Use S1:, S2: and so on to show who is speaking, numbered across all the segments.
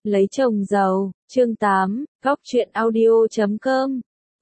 S1: Lấy chồng giàu, chương 8, góc truyện audio.com.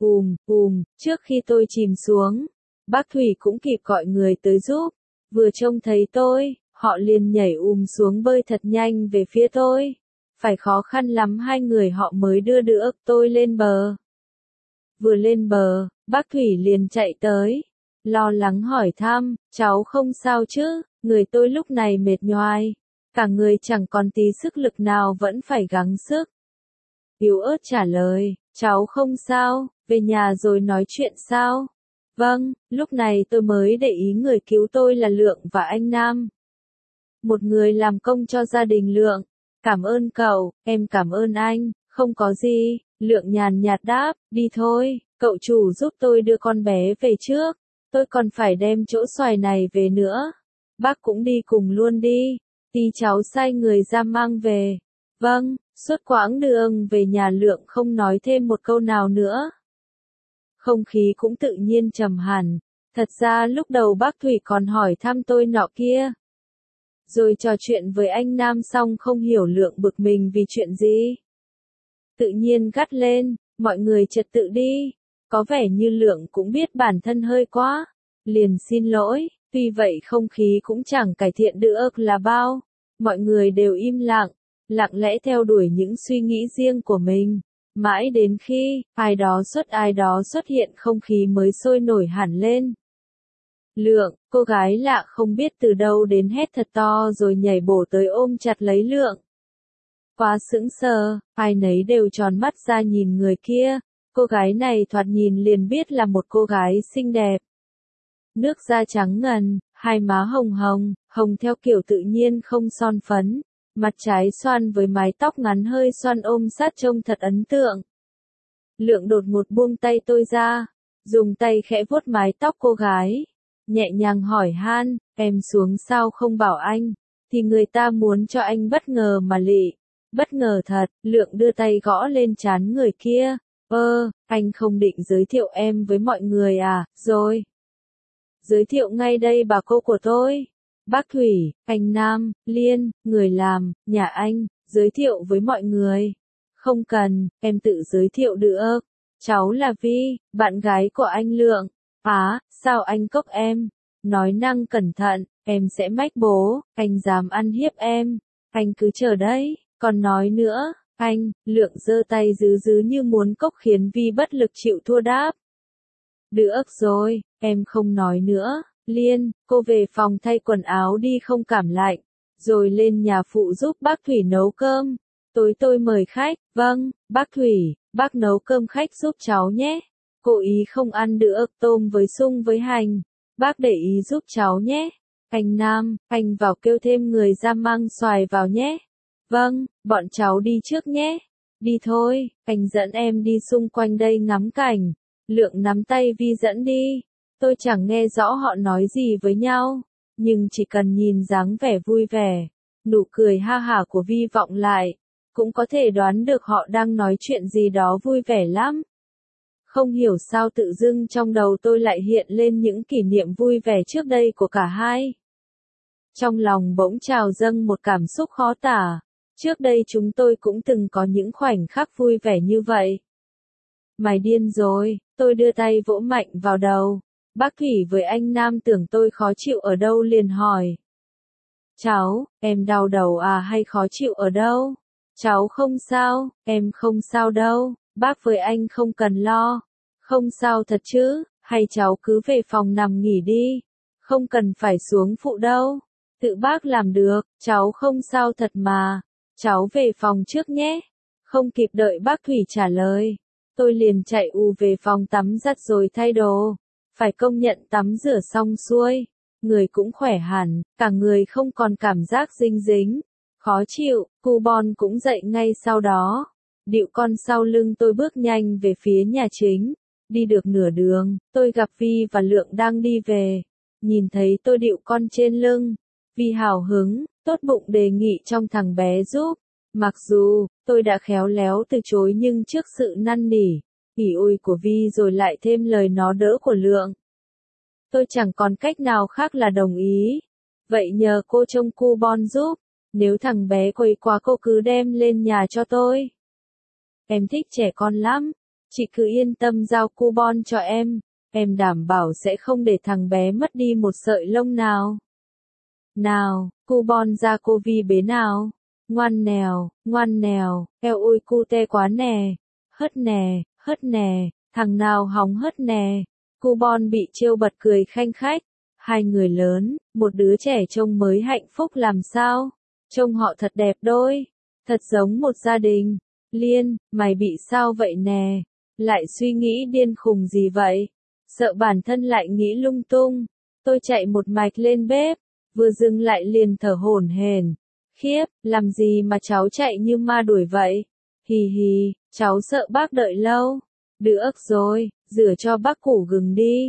S1: Trước khi tôi chìm xuống, bác Thủy cũng kịp gọi người tới giúp. Vừa trông thấy tôi, họ liền nhảy xuống bơi thật nhanh về phía tôi. Phải khó khăn lắm hai người họ mới đưa được tôi lên bờ. Vừa lên bờ, bác Thủy liền chạy tới, lo lắng hỏi thăm, cháu không sao chứ? Người tôi lúc này mệt nhoài, cả người chẳng còn tí sức lực nào vẫn phải gắng sức. Yếu ớt trả lời, cháu không sao, về nhà rồi nói chuyện sao? Vâng, lúc này tôi mới để ý người cứu tôi là Lượng và anh Nam. Một người làm công cho gia đình Lượng. Cảm ơn cậu, em cảm ơn anh, không có gì. Lượng nhàn nhạt đáp, đi thôi, cậu chủ giúp tôi đưa con bé về trước. Tôi còn phải đem chỗ xoài này về nữa. Bác cũng đi cùng luôn đi. Tí cháu sai người ra mang về. Vâng, suốt quãng đường về nhà Lượng không nói thêm một câu nào nữa. Không khí cũng tự nhiên trầm hẳn. Thật ra lúc đầu bác Thủy còn hỏi thăm tôi nọ kia. Rồi trò chuyện với anh Nam xong không hiểu Lượng bực mình vì chuyện gì. Tự nhiên gắt lên, mọi người trật tự đi. Có vẻ như Lượng cũng biết bản thân hơi quá. Liền xin lỗi, tuy vậy không khí cũng chẳng cải thiện được là bao. Mọi người đều im lặng, lặng lẽ theo đuổi những suy nghĩ riêng của mình. Mãi đến khi, ai đó xuất hiện không khí mới sôi nổi hẳn lên. Lượng, cô gái lạ không biết từ đâu đến hét thật to rồi nhảy bổ tới ôm chặt lấy Lượng. Quá sững sờ, ai nấy đều tròn mắt ra nhìn người kia. Cô gái này thoạt nhìn liền biết là một cô gái xinh đẹp. Nước da trắng ngần, hai má hồng theo kiểu tự nhiên không son phấn. Mặt trái xoăn với mái tóc ngắn hơi xoăn ôm sát trông thật ấn tượng. Lượng đột ngột buông tay tôi ra, dùng tay khẽ vuốt mái tóc cô gái. Nhẹ nhàng hỏi han, em xuống sao không bảo anh, thì người ta muốn cho anh bất ngờ mà lị. Bất ngờ thật, Lượng đưa tay gõ lên trán người kia. Anh không định giới thiệu em với mọi người à? Rồi. Giới thiệu ngay đây bà cô của tôi. Bác Thủy, anh Nam, Liên, người làm, nhà anh, giới thiệu với mọi người. Không cần, em tự giới thiệu được. Cháu là Vi, bạn gái của anh Lượng. Sao anh cốc em? Nói năng cẩn thận, em sẽ mách bố, anh dám ăn hiếp em. Anh cứ chờ đấy, còn nói nữa, anh, Lượng giơ tay giữ như muốn cốc khiến Vi bất lực chịu thua đáp. Được rồi, em không nói nữa. Liên, cô về phòng thay quần áo đi không cảm lạnh, rồi lên nhà phụ giúp bác Thủy nấu cơm. Tối tôi mời khách, vâng, bác Thủy, bác nấu cơm khách giúp cháu nhé. Cô ý không ăn được tôm với sung với hành, bác để ý giúp cháu nhé. Anh Nam, anh vào kêu thêm người ra mang xoài vào nhé. Vâng, bọn cháu đi trước nhé. Đi thôi, anh dẫn em đi xung quanh đây ngắm cảnh. Lượng nắm tay Vi dẫn đi. Tôi chẳng nghe rõ họ nói gì với nhau, nhưng chỉ cần nhìn dáng vẻ vui vẻ, nụ cười ha hả của Vi vọng lại, cũng có thể đoán được họ đang nói chuyện gì đó vui vẻ lắm. Không hiểu sao tự dưng trong đầu tôi lại hiện lên những kỷ niệm vui vẻ trước đây của cả hai. Trong lòng bỗng trào dâng một cảm xúc khó tả, trước đây chúng tôi cũng từng có những khoảnh khắc vui vẻ như vậy. Mày điên rồi, tôi đưa tay vỗ mạnh vào đầu. Bác Thủy với anh Nam tưởng tôi khó chịu ở đâu liền hỏi. Cháu, em đau đầu à hay khó chịu ở đâu? Cháu không sao, em không sao đâu, bác với anh không cần lo. Không sao thật chứ, hay cháu cứ về phòng nằm nghỉ đi. Không cần phải xuống phụ đâu. Tự bác làm được, cháu không sao thật mà. Cháu về phòng trước nhé. Không kịp đợi bác Thủy trả lời. Tôi liền chạy về phòng tắm giặt rồi thay đồ. Phải công nhận tắm rửa xong xuôi, người cũng khỏe hẳn, cả người không còn cảm giác dinh dính, khó chịu, cu bon cũng dậy ngay sau đó. Điệu con sau lưng tôi bước nhanh về phía nhà chính. Đi được nửa đường, tôi gặp Vi và Lượng đang đi về. Nhìn thấy tôi điệu con trên lưng, Vi hào hứng, tốt bụng đề nghị trong thằng bé giúp. Mặc dù, tôi đã khéo léo từ chối nhưng trước sự năn nỉ, ỉ ôi của Vi rồi lại thêm lời nó đỡ của Lượng, tôi chẳng còn cách nào khác là đồng ý. Vậy nhờ cô trông cu bon giúp. Nếu thằng bé quấy quá cô cứ đem lên nhà cho tôi. Em thích trẻ con lắm. Chị cứ yên tâm giao coupon cho em đảm bảo sẽ không để thằng bé mất đi một sợi lông nào. Nào, coupon ra cô Vi bế nào. Ngoan nèo, eo ôi cu te quá nè. Hớt nè, thằng nào hóng hớt nè. Coupon bị trêu bật cười khanh khách. Hai người lớn, một đứa trẻ trông mới hạnh phúc làm sao. Trông họ thật đẹp đôi. Thật giống một gia đình. Liên, mày bị sao vậy nè? Lại suy nghĩ điên khùng gì vậy? Sợ bản thân lại nghĩ lung tung. Tôi chạy một mạch lên bếp. Vừa dừng lại liền thở hổn hển. Khiếp, làm gì mà cháu chạy như ma đuổi vậy? Hì hì, cháu sợ bác đợi lâu. Được rồi, rửa cho bác củ gừng đi.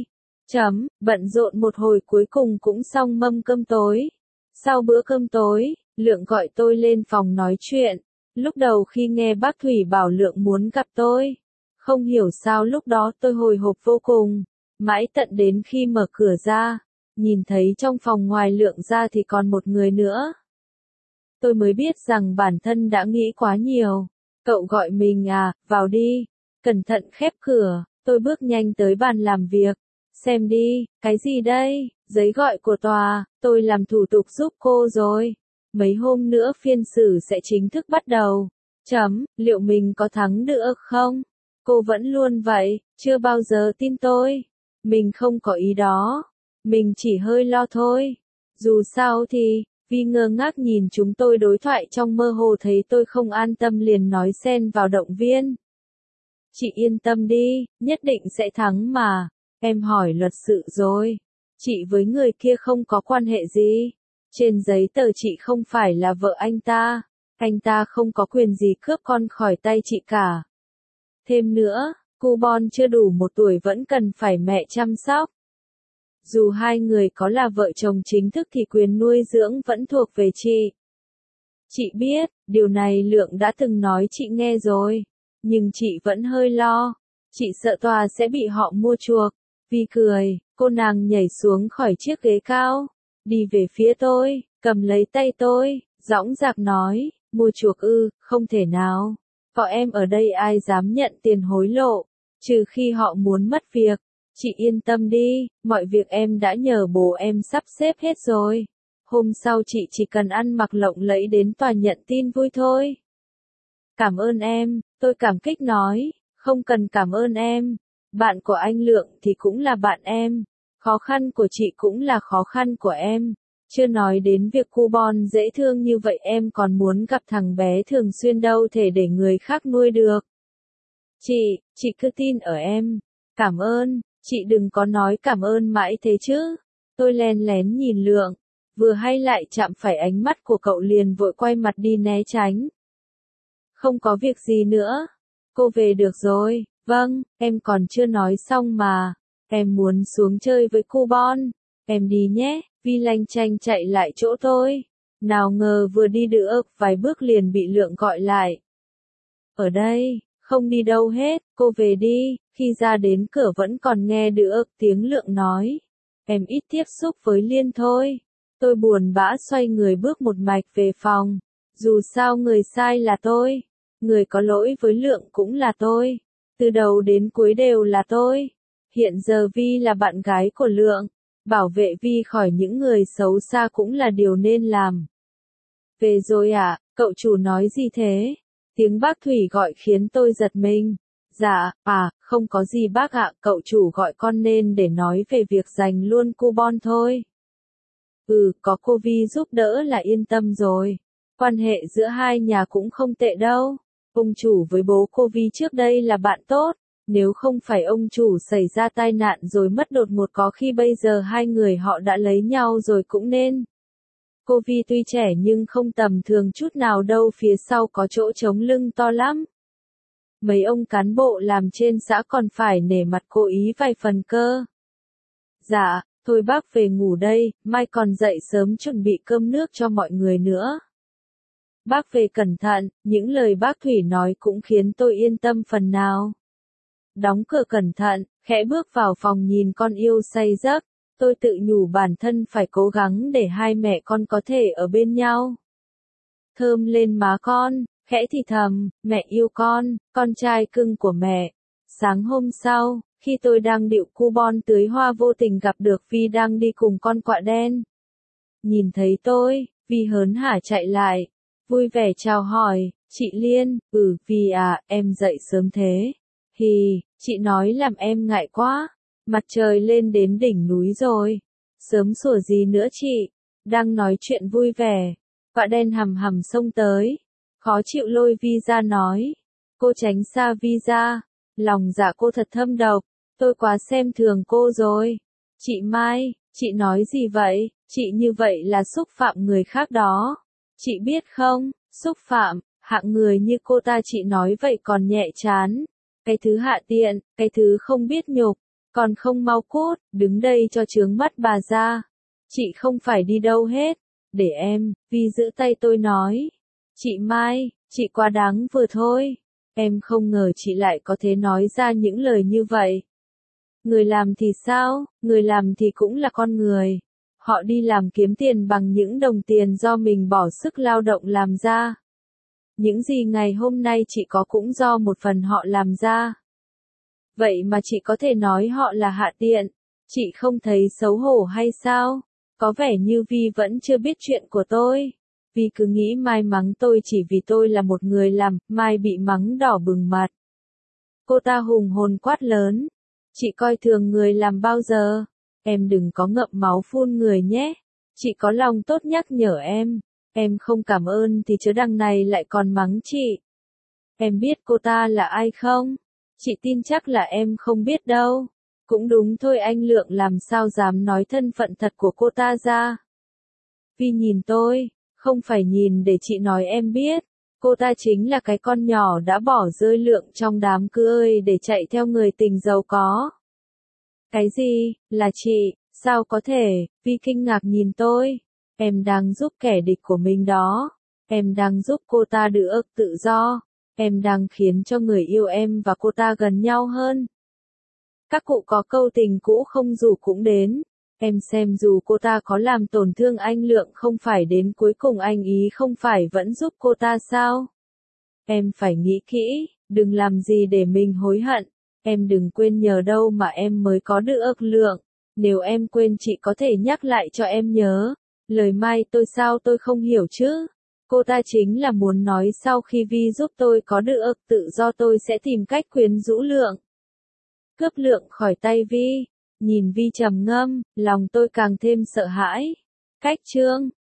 S1: Bận rộn một hồi cuối cùng cũng xong mâm cơm tối. Sau bữa cơm tối, Lượng gọi tôi lên phòng nói chuyện. Lúc đầu khi nghe bác Thủy bảo Lượng muốn gặp tôi, không hiểu sao lúc đó tôi hồi hộp vô cùng. Mãi tận đến khi mở cửa ra, nhìn thấy trong phòng ngoài Lượng ra thì còn một người nữa. Tôi mới biết rằng bản thân đã nghĩ quá nhiều. Cậu gọi mình à, vào đi. Cẩn thận khép cửa, tôi bước nhanh tới bàn làm việc. Xem đi, cái gì đây? Giấy gọi của tòa, tôi làm thủ tục giúp cô rồi. Mấy hôm nữa phiên xử sẽ chính thức bắt đầu. Liệu mình có thắng được không? Cô vẫn luôn vậy, chưa bao giờ tin tôi. Mình không có ý đó. Mình chỉ hơi lo thôi. Dù sao thì, Vi ngơ ngác nhìn chúng tôi đối thoại trong mơ hồ thấy tôi không an tâm liền nói xen vào động viên. Chị yên tâm đi, nhất định sẽ thắng mà. Em hỏi luật sự rồi. Chị với người kia không có quan hệ gì. Trên giấy tờ chị không phải là vợ anh ta không có quyền gì cướp con khỏi tay chị cả. Thêm nữa, coupon chưa đủ 1 tuổi vẫn cần phải mẹ chăm sóc. Dù hai người có là vợ chồng chính thức thì quyền nuôi dưỡng vẫn thuộc về chị. Chị biết, điều này Lượng đã từng nói chị nghe rồi. Nhưng chị vẫn hơi lo. Chị sợ tòa sẽ bị họ mua chuộc. Vi cười, cô nàng nhảy xuống khỏi chiếc ghế cao. Đi về phía tôi, cầm lấy tay tôi, dõng dạc nói, mua chuộc ư, không thể nào. Có em ở đây ai dám nhận tiền hối lộ, trừ khi họ muốn mất việc. Chị yên tâm đi, mọi việc em đã nhờ bố em sắp xếp hết rồi. Hôm sau chị chỉ cần ăn mặc lộng lẫy đến tòa nhận tin vui thôi. Cảm ơn em, tôi cảm kích nói, không cần cảm ơn em. Bạn của anh Lượng thì cũng là bạn em. Khó khăn của chị cũng là khó khăn của em. Chưa nói đến việc coupon dễ thương như vậy em còn muốn gặp thằng bé thường xuyên đâu thể để người khác nuôi được. Chị cứ tin ở em. Cảm ơn, chị đừng có nói cảm ơn mãi thế chứ. Tôi len lén nhìn Lượng, vừa hay lại chạm phải ánh mắt của cậu liền vội quay mặt đi né tránh. Không có việc gì nữa. Cô về được rồi. Vâng, em còn chưa nói xong mà. Em muốn xuống chơi với coupon. Em đi nhé. Vi lanh chanh chạy lại chỗ tôi. Nào ngờ vừa đi được vài bước liền bị Lượng gọi lại. Ở đây, không đi đâu hết, cô về đi. Khi ra đến cửa vẫn còn nghe được tiếng Lượng nói. Em ít tiếp xúc với Liên thôi. Tôi buồn bã xoay người bước một mạch về phòng. Dù sao người sai là tôi. Người có lỗi với Lượng cũng là tôi. Từ đầu đến cuối đều là tôi. Hiện giờ Vi là bạn gái của Lượng. Bảo vệ Vi khỏi những người xấu xa cũng là điều nên làm. Về rồi à, cậu chủ nói gì thế? Tiếng bác Thủy gọi khiến tôi giật mình. Dạ, không có gì bác ạ, cậu chủ gọi con nên để nói về việc giành luôn coupon thôi. Có cô Vi giúp đỡ là yên tâm rồi. Quan hệ giữa hai nhà cũng không tệ đâu. Ông chủ với bố cô Vi trước đây là bạn tốt. Nếu không phải ông chủ xảy ra tai nạn rồi mất đột ngột có khi bây giờ hai người họ đã lấy nhau rồi cũng nên. Cô Vi tuy trẻ nhưng không tầm thường chút nào đâu, phía sau có chỗ trống lưng to lắm. Mấy ông cán bộ làm trên xã còn phải nể mặt cô ý vài phần cơ. Dạ, thôi bác về ngủ đây, mai còn dậy sớm chuẩn bị cơm nước cho mọi người nữa. Bác về cẩn thận, những lời bác Thủy nói cũng khiến tôi yên tâm phần nào. Đóng cửa cẩn thận, khẽ bước vào phòng nhìn con yêu say giấc, tôi tự nhủ bản thân phải cố gắng để hai mẹ con có thể ở bên nhau. thơm lên má con, khẽ thì thầm, mẹ yêu con trai cưng của mẹ. Sáng hôm sau, khi tôi đang điệu coupon tưới hoa vô tình gặp được Vi đang đi cùng con quạ đen. Nhìn thấy tôi, Vi hớn hả chạy lại, vui vẻ chào hỏi, chị Liên, Vi à, em dậy sớm thế. Hì, chị nói làm em ngại quá, mặt trời lên đến đỉnh núi rồi. Sớm sủa gì nữa chị, đang nói chuyện vui vẻ, quạ đen hầm hầm xông tới, khó chịu lôi Vi ra nói. Cô tránh xa Vi ra, lòng dạ cô thật thâm độc, tôi quá xem thường cô rồi. Chị Mai, chị nói gì vậy, chị như vậy là xúc phạm người khác đó. Chị biết không, xúc phạm, hạng người như cô ta chị nói vậy còn nhẹ chán. Cái thứ hạ tiện, cái thứ không biết nhục, còn không mau cút, đứng đây cho chướng mắt bà ra. Chị không phải đi đâu hết, để em, Vi giữ tay tôi nói. Chị Mai, chị quá đáng vừa thôi. Em không ngờ chị lại có thể nói ra những lời như vậy. Người làm thì sao, người làm thì cũng là con người. Họ đi làm kiếm tiền bằng những đồng tiền do mình bỏ sức lao động làm ra. Những gì ngày hôm nay chị có cũng do một phần họ làm ra. Vậy mà chị có thể nói họ là hạ tiện. Chị không thấy xấu hổ hay sao? Có vẻ như Vi vẫn chưa biết chuyện của tôi. Vi cứ nghĩ Mai mắng tôi chỉ vì tôi là một người làm, Mai bị mắng đỏ bừng mặt. Cô ta hùng hồn quát lớn. Chị coi thường người làm bao giờ? Em đừng có ngậm máu phun người nhé. Chị có lòng tốt nhắc nhở em không cảm ơn thì chớ đằng này lại còn mắng chị. Em biết cô ta là ai không? Chị tin chắc là em không biết đâu. Cũng đúng thôi, anh Lượng làm sao dám nói thân phận thật của cô ta ra. Vi nhìn tôi, không phải nhìn để chị nói em biết. Cô ta chính là cái con nhỏ đã bỏ rơi Lượng trong đám cưới để chạy theo người tình giàu có. Cái gì, là chị, sao có thể? Vi kinh ngạc nhìn tôi. Em đang giúp kẻ địch của mình đó. Em đang giúp cô ta được tự do. Em đang khiến cho người yêu em và cô ta gần nhau hơn. Các cụ có câu tình cũ không rủ cũng đến. Em xem dù cô ta có làm tổn thương anh Lượng không phải đến cuối cùng anh ý không phải vẫn giúp cô ta sao? Em phải nghĩ kỹ, đừng làm gì để mình hối hận. Em đừng quên nhờ đâu mà em mới có được Lượng. Nếu em quên chị có thể nhắc lại cho em nhớ. Lời Mai tôi sao tôi không hiểu chứ? Cô ta chính là muốn nói sau khi Vi giúp tôi có được tự do tôi sẽ tìm cách quyến rũ Lượng. Cướp Lượng khỏi tay Vi. Nhìn Vi trầm ngâm, lòng tôi càng thêm sợ hãi. Cách chương